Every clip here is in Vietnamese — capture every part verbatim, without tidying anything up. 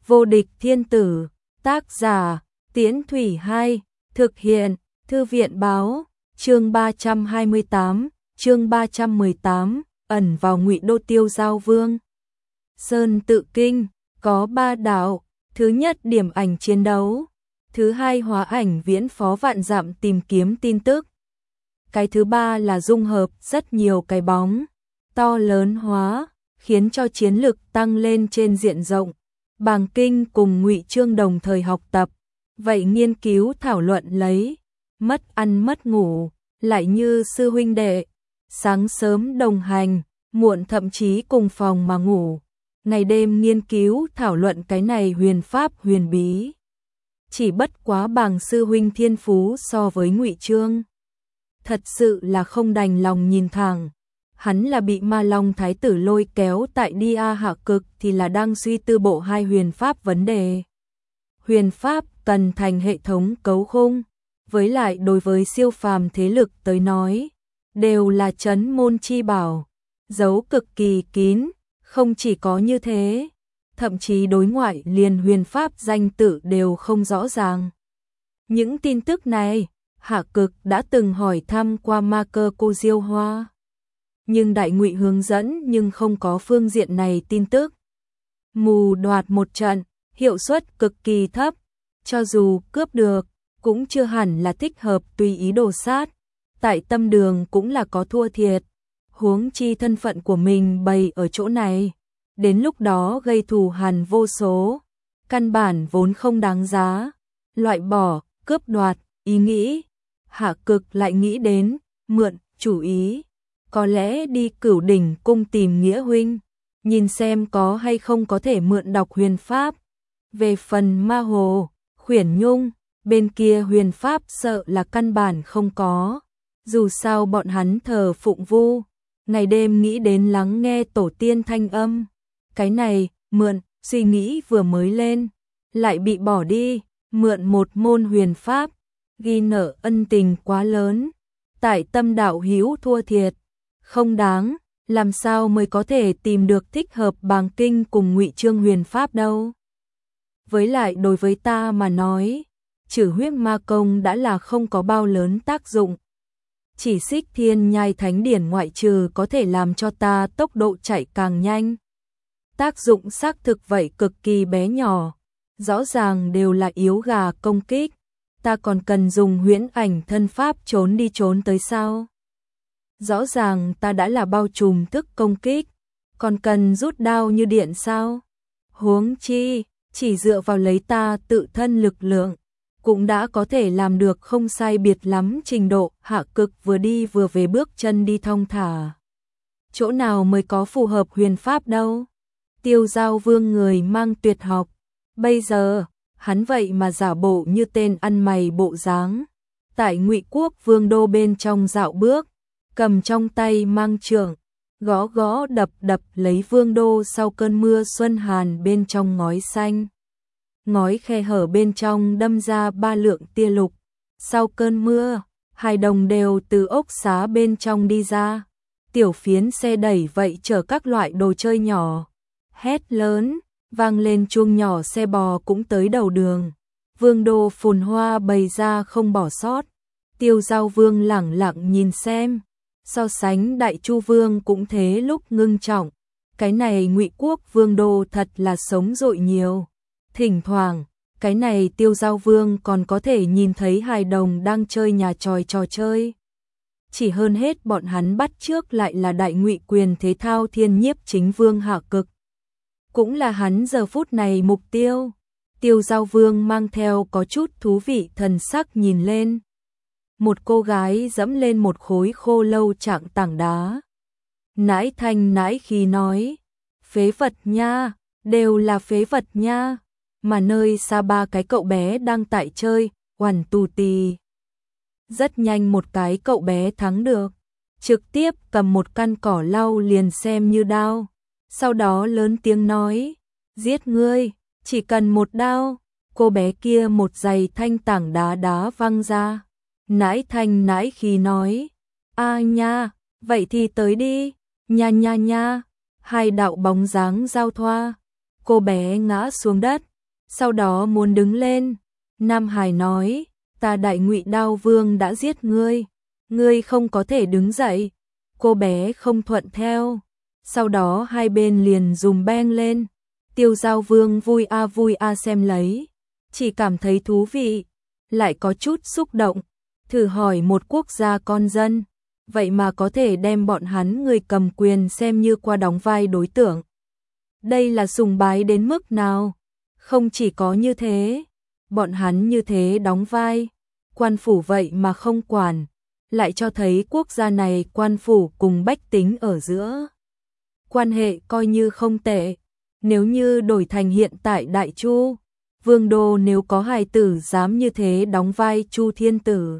Vô địch thiên tử, tác giả, Tiễn Thủy Hai, thực hiện, Thư viện báo, chương ba trăm hai mươi tám, chương ba trăm mười tám, ẩn vào Ngụy Đô Tiêu Giao Vương. Sơn Tự Kinh, có ba đạo, thứ nhất điểm ảnh chiến đấu, thứ hai hóa ảnh viễn phó vạn dặm tìm kiếm tin tức. Cái thứ ba là dung hợp rất nhiều cái bóng, to lớn hóa, khiến cho chiến lực tăng lên trên diện rộng. Bàng Kinh cùng Ngụy Chương đồng thời học tập, vậy nghiên cứu thảo luận lấy, mất ăn mất ngủ, lại như sư huynh đệ, sáng sớm đồng hành, muộn thậm chí cùng phòng mà ngủ, ngày đêm nghiên cứu thảo luận cái này huyền pháp huyền bí. Chỉ bất quá Bàng sư huynh thiên phú so với Ngụy Chương, thật sự là không đành lòng nhìn thẳng. Hắn là bị Ma Long Thái tử lôi kéo tại đi a hạ cực thì là đang suy tư bộ hai huyền pháp vấn đề. Huyền pháp cần thành hệ thống cấu khung, với lại đối với siêu phàm thế lực tới nói, đều là trấn môn chi bảo, giấu cực kỳ kín, không chỉ có như thế, thậm chí đối ngoại liền huyền pháp danh tự đều không rõ ràng. Những tin tức này, Hạ Cực đã từng hỏi thăm qua ma cơ cô Diêu Hoa. Nhưng Đại Ngụy hướng dẫn nhưng không có phương diện này tin tức. Mù đoạt một trận, hiệu suất cực kỳ thấp, cho dù cướp được, cũng chưa hẳn là thích hợp tùy ý đồ sát. Tại tâm đường cũng là có thua thiệt, huống chi thân phận của mình bày ở chỗ này. Đến lúc đó gây thù hằn vô số, căn bản vốn không đáng giá, loại bỏ, cướp đoạt, ý nghĩ. Hạ Cực lại nghĩ đến, mượn, chủ ý. Có lẽ đi Cửu Đỉnh cung tìm Nghĩa huynh, nhìn xem có hay không có thể mượn đọc huyền pháp. Về phần Ma Hồ, Khuyển Nhung, bên kia huyền pháp sợ là căn bản không có. Dù sao bọn hắn thờ phụng Vu, ngày đêm nghĩ đến lắng nghe tổ tiên thanh âm. Cái này, mượn, suy nghĩ vừa mới lên, lại bị bỏ đi, mượn một môn huyền pháp, ghi nợ ân tình quá lớn. Tại tâm đạo hữu thua thiệt, không đáng, làm sao mới có thể tìm được thích hợp Bàng Kinh cùng Ngụy Chương huyền pháp đâu. Với lại đối với ta mà nói, trừ huyết ma công đã là không có bao lớn tác dụng. Chỉ Xích Thiên Nhai Thánh Điển ngoại trừ có thể làm cho ta tốc độ chạy càng nhanh. Tác dụng xác thực vậy cực kỳ bé nhỏ, rõ ràng đều là yếu gà công kích, ta còn cần dùng huyễn ảnh thân pháp trốn đi trốn tới sao? Rõ ràng ta đã là bao trùm thức công kích, còn cần rút đao như điện sao? Huống chi, chỉ dựa vào lấy ta tự thân lực lượng, cũng đã có thể làm được không sai biệt lắm trình độ. Hạ Cực vừa đi vừa về bước chân đi thong thả. Chỗ nào mới có phù hợp huyền pháp đâu? Tiêu Giao Vương người mang tuyệt học, bây giờ, hắn vậy mà giả bộ như tên ăn mày bộ dáng. Tại Ngụy Quốc Vương đô bên trong dạo bước, cầm trong tay mang trượng, gõ gõ đập đập lấy vương đô sau cơn mưa xuân hàn bên trong ngói xanh. Ngói khe hở bên trong đâm ra ba lượng tia lục, sau cơn mưa, hai đồng đều từ ốc xá bên trong đi ra. Tiểu phiến xe đẩy vậy chở các loại đồ chơi nhỏ, hét lớn, vang lên chuông nhỏ xe bò cũng tới đầu đường. Vương đô phồn hoa bày ra không bỏ sót. Tiêu Giao Vương lẳng lặng nhìn xem. So sánh Đại Chu Vương cũng thế lúc ngưng trọng, cái này Ngụy Quốc Vương đô thật là sống dội nhiều. Thỉnh thoảng, cái này Tiêu Giao Vương còn có thể nhìn thấy hài đồng đang chơi nhà tròi trò chơi. Chỉ hơn hết bọn hắn bắt trước lại là Đại Ngụy quyền thế thao thiên nhiếp chính Vương Hạ Cực. Cũng là hắn giờ phút này mục tiêu. Tiêu Giao Vương mang theo có chút thú vị thần sắc nhìn lên. Một cô gái dẫm lên một khối khô lâu trạng tảng đá. Nãi thanh nãi khí nói, phế vật nha, đều là phế vật nha. Mà nơi xa ba cái cậu bé đang tại chơi, oằn tù tì. Rất nhanh một cái cậu bé thắng được, trực tiếp cầm một căn cỏ lau liền xem như đao. Sau đó lớn tiếng nói, giết ngươi, chỉ cần một đao. Cô bé kia một giày thanh tảng đá đá văng ra. Nãi thanh nãi khí nói, a nha, vậy thì tới đi, nha nha nha. Hai đạo bóng dáng giao thoa, cô bé ngã xuống đất, sau đó muốn đứng lên. Nam Hải nói, ta Đại Ngụy Đao Vương đã giết ngươi, ngươi không có thể đứng dậy. Cô bé không thuận theo, sau đó hai bên liền dùm beng lên. Tiêu Giao Vương vui a vui a xem lấy, chỉ cảm thấy thú vị, lại có chút xúc động, thử hỏi một quốc gia con dân, vậy mà có thể đem bọn hắn người cầm quyền xem như qua đóng vai đối tượng. Đây là sùng bái đến mức nào? Không chỉ có như thế, bọn hắn như thế đóng vai, quan phủ vậy mà không quản, lại cho thấy quốc gia này quan phủ cùng bách tính ở giữa quan hệ coi như không tệ. Nếu như đổi thành hiện tại Đại Chu, Vương đô nếu có hài tử dám như thế đóng vai Chu Thiên Tử,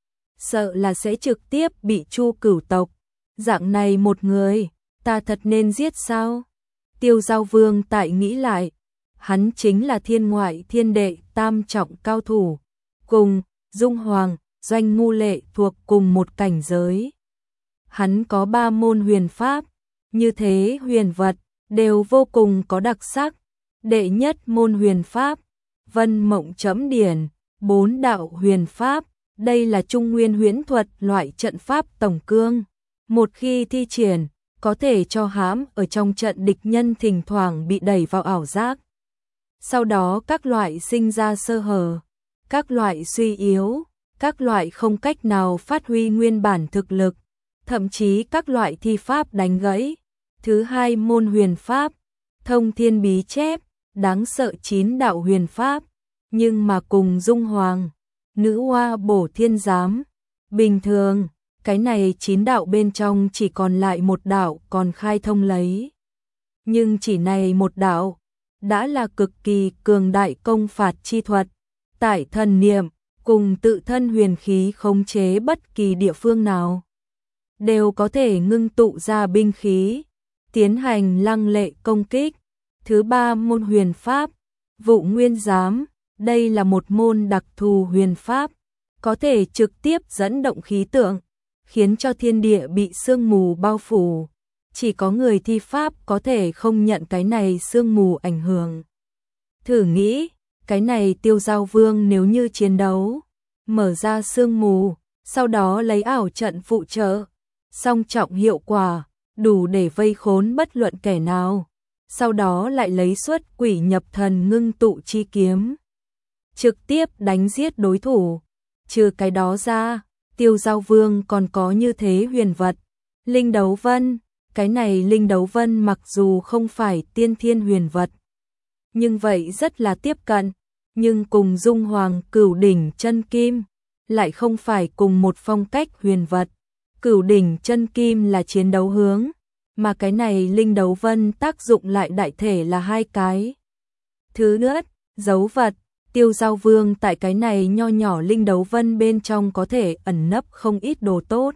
sợ là sẽ trực tiếp bị Chu cửu tộc. Dạng này một người, ta thật nên giết sao? Tiêu Giao Vương tại nghĩ lại, hắn chính là thiên ngoại thiên đệ tam trọng cao thủ, cùng Dung Hoàng, Doanh Ngu Lệ thuộc cùng một cảnh giới. Hắn có ba môn huyền pháp, như thế huyền vật, đều vô cùng có đặc sắc. Đệ nhất môn huyền pháp, Vân Mộng Chấm Điển, bốn đạo huyền pháp, đây là trung nguyên huyễn thuật loại trận pháp tổng cương. Một khi thi triển, có thể cho hãm ở trong trận địch nhân thỉnh thoảng bị đẩy vào ảo giác. Sau đó các loại sinh ra sơ hở, các loại suy yếu, các loại không cách nào phát huy nguyên bản thực lực, thậm chí các loại thi pháp đánh gãy. Thứ hai môn huyền pháp, Thông Thiên Bí Chép, đáng sợ chín đạo huyền pháp, nhưng mà cùng Dung Hoàng, Nữ Hoa Bổ Thiên Giám. Bình thường, cái này chín đạo bên trong chỉ còn lại một đạo còn khai thông lấy. Nhưng chỉ này một đạo, đã là cực kỳ cường đại công phạt chi thuật, tại thần niệm, cùng tự thân huyền khí khống chế bất kỳ địa phương nào, đều có thể ngưng tụ ra binh khí, tiến hành lăng lệ công kích. Thứ ba môn huyền pháp, Vụ Nguyên Giám, đây là một môn đặc thù huyền pháp, có thể trực tiếp dẫn động khí tượng, khiến cho thiên địa bị sương mù bao phủ. Chỉ có người thi pháp có thể không nhận cái này sương mù ảnh hưởng. Thử nghĩ, cái này Tiêu Giao Vương nếu như chiến đấu, mở ra sương mù, sau đó lấy ảo trận phụ trợ, song trọng hiệu quả, đủ để vây khốn bất luận kẻ nào. Sau đó lại lấy xuất quỷ nhập thần ngưng tụ chi kiếm, trực tiếp đánh giết đối thủ. Trừ cái đó ra, Tiêu Giao Vương còn có như thế huyền vật, Linh Đấu Vân. Cái này Linh Đấu Vân mặc dù không phải tiên thiên huyền vật, nhưng vậy rất là tiếp cận, nhưng cùng Dung Hoàng Cửu Đỉnh Chân Kim lại không phải cùng một phong cách huyền vật. Cửu Đỉnh Chân Kim là chiến đấu hướng, mà cái này Linh Đấu Vân tác dụng lại đại thể là hai cái. Thứ nữa, dấu vật, Tiêu Giao Vương tại cái này nho nhỏ Linh Đấu Vân bên trong có thể ẩn nấp không ít đồ tốt.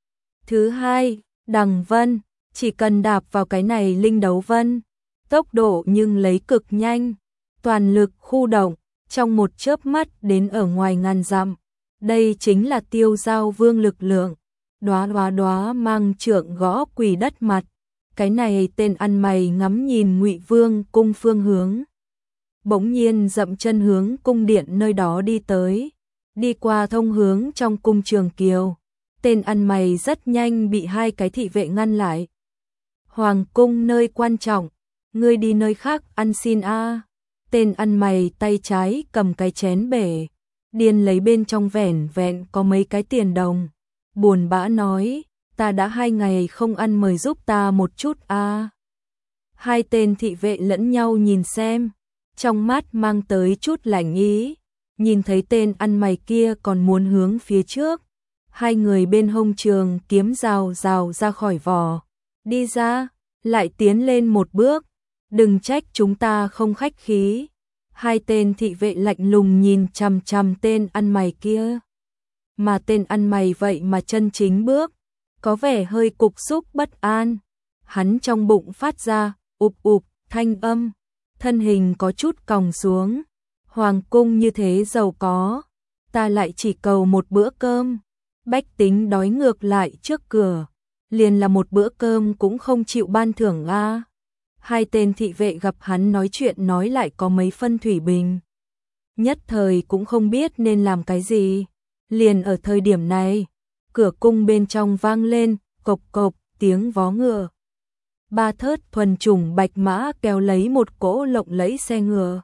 Thứ hai, Đằng Vân, chỉ cần đạp vào cái này Linh Đấu Vân, tốc độ nhưng lấy cực nhanh, toàn lực khu động, trong một chớp mắt đến ở ngoài ngàn dặm. Đây chính là Tiêu Giao Vương lực lượng. Đóa đóa đóa mang trượng gõ quỷ đất mặt. Cái này tên ăn mày ngắm nhìn Ngụy Vương cung phương hướng, bỗng nhiên dậm chân hướng cung điện nơi đó đi tới, đi qua thông hướng trong cung Trường Kiều. Tên ăn mày rất nhanh bị hai cái thị vệ ngăn lại. Hoàng cung nơi quan trọng, ngươi đi nơi khác ăn xin a. À. Tên ăn mày tay trái cầm cái chén bể, điên lấy bên trong vẻn vẹn có mấy cái tiền đồng, buồn bã nói, ta đã hai ngày không ăn, mời giúp ta một chút a. À. Hai tên thị vệ lẫn nhau nhìn xem, trong mắt mang tới chút lạnh ý, nhìn thấy tên ăn mày kia còn muốn hướng phía trước, hai người bên hông trường kiếm rào rào ra khỏi vỏ, đi ra, lại tiến lên một bước, đừng trách chúng ta không khách khí. Hai tên thị vệ lạnh lùng nhìn chằm chằm tên ăn mày kia, mà tên ăn mày vậy mà chân chính bước, có vẻ hơi cục xúc bất an, hắn trong bụng phát ra ụp ụp thanh âm, thân hình có chút còng xuống. Hoàng cung như thế giàu có, ta lại chỉ cầu một bữa cơm, bách tính đói ngược lại trước cửa, liền là một bữa cơm cũng không chịu ban thưởng a. Hai tên thị vệ gặp hắn nói chuyện nói lại có mấy phân thủy bình. Nhất thời cũng không biết nên làm cái gì. Liền ở thời điểm này, cửa cung bên trong vang lên, cộc cộc, tiếng vó ngựa. Ba thớt thuần chủng bạch mã kéo lấy một cỗ lộng lẫy xe ngựa.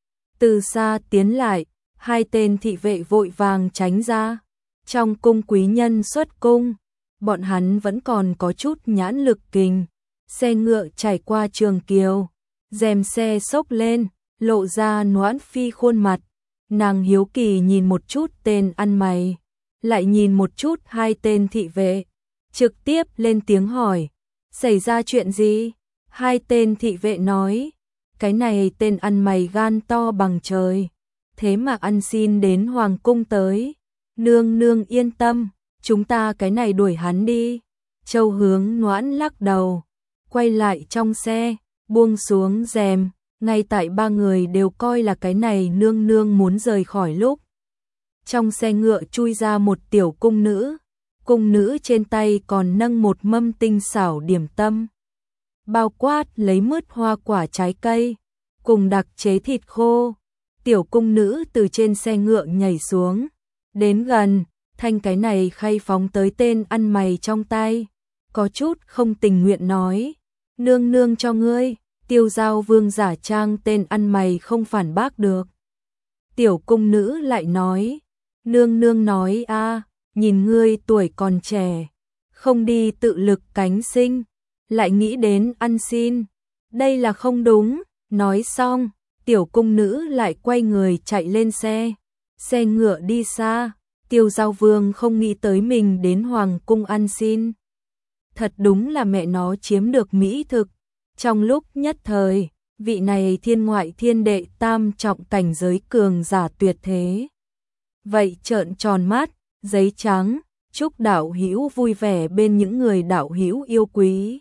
Từ xa tiến lại, hai tên thị vệ vội vàng tránh ra. Trong cung quý nhân xuất cung, bọn hắn vẫn còn có chút nhãn lực kình. Xe ngựa trải qua trường kiều, rèm xe xốc lên, lộ ra Noãn Phi khuôn mặt. Nàng hiếu kỳ nhìn một chút tên ăn mày, lại nhìn một chút hai tên thị vệ, trực tiếp lên tiếng hỏi, xảy ra chuyện gì? Hai tên thị vệ nói, cái này tên ăn mày gan to bằng trời, thế mà ăn xin đến hoàng cung tới. Nương nương yên tâm, chúng ta cái này đuổi hắn đi. Châu Hướng Noãn lắc đầu, quay lại trong xe, buông xuống rèm, ngay tại ba người đều coi là cái này nương nương muốn rời khỏi lúc. Trong xe ngựa chui ra một tiểu cung nữ, cung nữ trên tay còn nâng một mâm tinh xảo điểm tâm. Bao quát lấy mứt hoa quả trái cây, cùng đặc chế thịt khô. Tiểu cung nữ từ trên xe ngựa nhảy xuống, đến gần, thanh cái này khay phóng tới tên ăn mày trong tay, có chút không tình nguyện nói, nương nương cho ngươi. Tiêu Giao Vương giả trang tên ăn mày không phản bác được. Tiểu cung nữ lại nói, nương nương nói a, nhìn ngươi tuổi còn trẻ, không đi tự lực cánh sinh, lại nghĩ đến ăn xin, đây là không đúng. Nói xong, tiểu cung nữ lại quay người chạy lên xe, xe ngựa đi xa. Tiêu Giao Vương không nghĩ tới mình đến hoàng cung ăn xin, thật đúng là mẹ nó chiếm được mỹ thực. Trong lúc nhất thời, vị này thiên ngoại thiên đệ tam trọng cảnh giới cường giả tuyệt thế. Vậy trợn tròn mắt, giấy trắng, chúc đạo hữu vui vẻ bên những người đạo hữu yêu quý.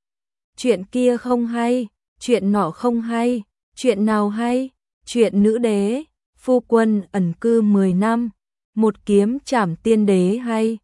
Chuyện kia không hay, chuyện nọ không hay, chuyện nào hay? Chuyện nữ đế, phu quân ẩn cư mười năm, một kiếm trảm tiên đế hay.